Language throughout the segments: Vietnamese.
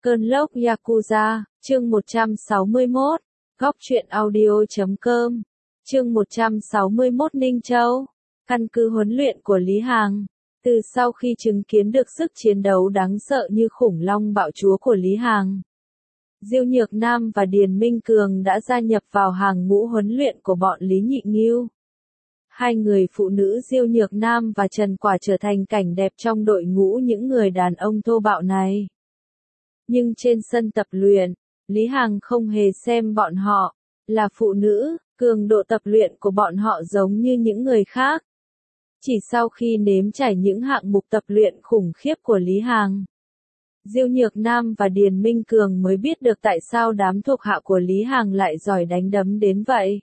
Cơn lốc Yakuza, chương 161, Góc truyện audio.com, chương 161 Ninh Châu, căn cứ huấn luyện của Lý Hằng. Từ sau khi chứng kiến được sức chiến đấu đáng sợ như khủng long bạo chúa của Lý Hằng, Diêu Nhược Nam và Điền Minh Cường đã gia nhập vào hàng ngũ huấn luyện của bọn Lý Nhị Ngưu. Hai người phụ nữ Diêu Nhược Nam và Trần Quả trở thành cảnh đẹp trong đội ngũ những người đàn ông thô bạo này. Nhưng trên sân tập luyện, Lý Hằng không hề xem bọn họ là phụ nữ, cường độ tập luyện của bọn họ giống như những người khác. Chỉ sau khi nếm trải những hạng mục tập luyện khủng khiếp của Lý Hằng, Diêu Nhược Nam và Điền Minh Cường mới biết được tại sao đám thuộc hạ của Lý Hằng lại giỏi đánh đấm đến vậy.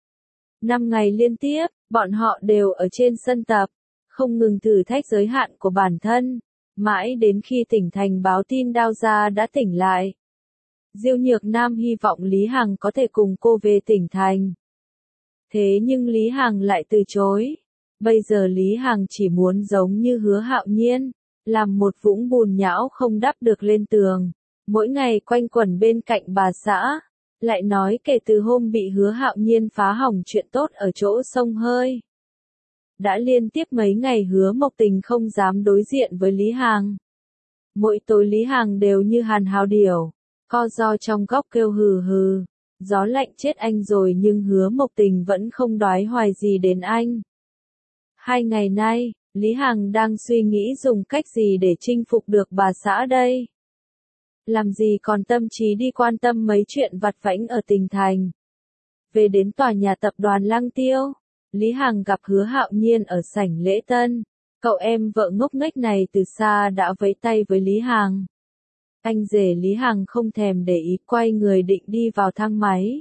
5 ngày liên tiếp, bọn họ đều ở trên sân tập, không ngừng thử thách giới hạn của bản thân, mãi đến khi tỉnh thành báo tin Đao Gia đã tỉnh lại. Diêu Nhược Nam hy vọng Lý Hằng có thể cùng cô về tỉnh thành. Thế nhưng Lý Hằng lại từ chối. Bây giờ Lý Hằng chỉ muốn giống như Hứa Hạo Nhiên, làm một vũng bùn nhão không đắp được lên tường, mỗi ngày quanh quẩn bên cạnh bà xã. Lại nói kể từ hôm bị Hứa Hạo Nhiên phá hỏng chuyện tốt ở chỗ sông hơi, đã liên tiếp mấy ngày Hứa Mộc Tình không dám đối diện với Lý Hằng. Mỗi tối Lý Hằng đều như hàn hào điểu, co ro trong góc kêu hừ hừ, gió lạnh chết anh rồi, nhưng Hứa Mộc Tình vẫn không đoái hoài gì đến anh. 2 ngày nay, Lý Hằng đang suy nghĩ dùng cách gì để chinh phục được bà xã đây. Làm gì còn tâm trí đi quan tâm mấy chuyện vặt vãnh ở tỉnh thành. Về đến tòa nhà tập đoàn Lăng Tiêu, Lý Hằng gặp Hứa Hạo Nhiên ở sảnh lễ tân. Cậu em vợ ngốc nghếch này từ xa đã vẫy tay với Lý Hằng. Anh rể Lý Hằng không thèm để ý, quay người định đi vào thang máy.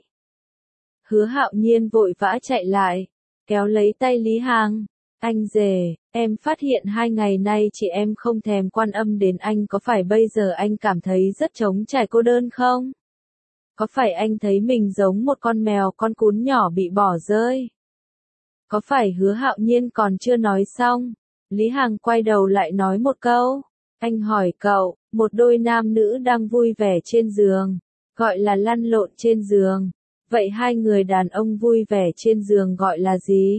Hứa Hạo Nhiên vội vã chạy lại, kéo lấy tay Lý Hằng. Anh rể, em phát hiện 2 ngày nay chị em không thèm quan âm đến anh, có phải bây giờ anh cảm thấy rất trống trải cô đơn không? Có phải anh thấy mình giống một con mèo con cún nhỏ bị bỏ rơi? Có phải? Hứa Hạo Nhiên còn chưa nói xong, Lý Hằng quay đầu lại nói một câu. Anh hỏi cậu, một đôi nam nữ đang vui vẻ trên giường, gọi là lăn lộn trên giường. Vậy hai người đàn ông vui vẻ trên giường gọi là gì?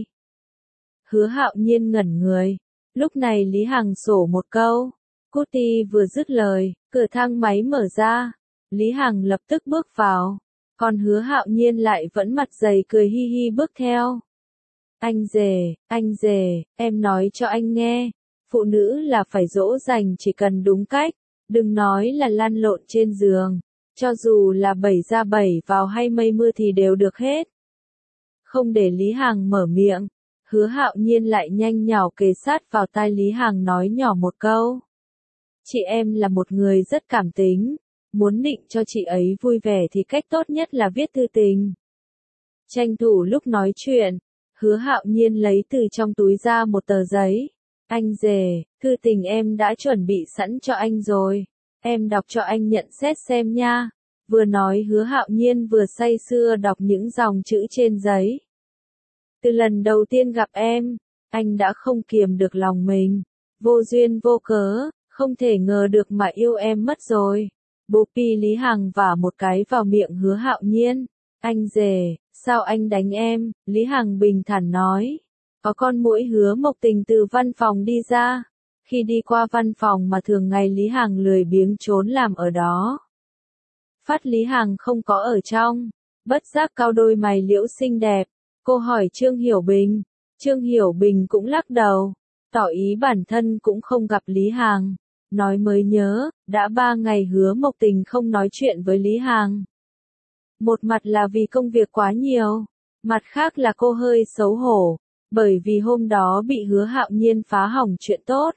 Hứa Hạo Nhiên ngẩn người. Lúc này Lý Hằng sổ một câu. Cutie vừa dứt lời, cửa thang máy mở ra. Lý Hằng lập tức bước vào. Còn Hứa Hạo Nhiên lại vẫn mặt dày cười hi hi bước theo. Anh rể, em nói cho anh nghe. Phụ nữ là phải dỗ dành chỉ cần đúng cách. Đừng nói là lăn lộn trên giường. Cho dù là 7 ra 7 vào hay mây mưa thì đều được hết. Không để Lý Hằng mở miệng, Hứa Hạo Nhiên lại nhanh nhảu kề sát vào tai Lý Hằng nói nhỏ một câu. Chị em là một người rất cảm tính, muốn định cho chị ấy vui vẻ thì cách tốt nhất là viết thư tình. Tranh thủ lúc nói chuyện, Hứa Hạo Nhiên lấy từ trong túi ra một tờ giấy. Anh rể, thư tình em đã chuẩn bị sẵn cho anh rồi, em đọc cho anh nhận xét xem nha. Vừa nói Hứa Hạo Nhiên vừa say sưa đọc những dòng chữ trên giấy. Từ lần đầu tiên gặp em, anh đã không kiềm được lòng mình, vô duyên vô cớ, không thể ngờ được mà yêu em mất rồi. Bố pi Lý Hằng vả một cái vào miệng Hứa Hạo Nhiên. Anh rể, sao anh đánh em? Lý Hằng bình thản nói. Có con muỗi Hứa Mộc Tình từ văn phòng đi ra. Khi đi qua văn phòng mà thường ngày Lý Hằng lười biếng trốn làm ở đó. Phát Lý Hằng không có ở trong, bất giác cau đôi mày liễu xinh đẹp. Cô hỏi Trương Hiểu Bình. Trương Hiểu Bình cũng lắc đầu, tỏ ý bản thân cũng không gặp Lý Hằng. Nói mới nhớ, đã 3 ngày Hứa Mộc Tình không nói chuyện với Lý Hằng. Một mặt là vì công việc quá nhiều, mặt khác là cô hơi xấu hổ, bởi vì hôm đó bị Hứa Hạo Nhiên phá hỏng chuyện tốt.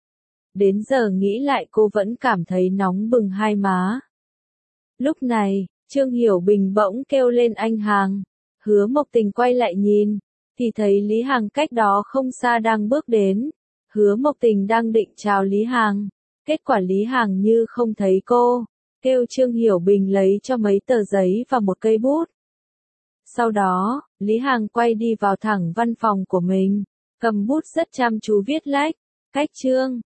Đến giờ nghĩ lại cô vẫn cảm thấy nóng bừng hai má. Lúc này, Trương Hiểu Bình bỗng kêu lên anh Hằng. Hứa Mộc Tình quay lại nhìn, thì thấy Lý Hằng cách đó không xa đang bước đến. Hứa Mộc Tình đang định chào Lý Hằng, kết quả Lý Hằng như không thấy cô, kêu Trương Hiểu Bình lấy cho mấy tờ giấy và một cây bút. Sau đó, Lý Hằng quay đi vào thẳng văn phòng của mình, cầm bút rất chăm chú viết lách, cách Trương,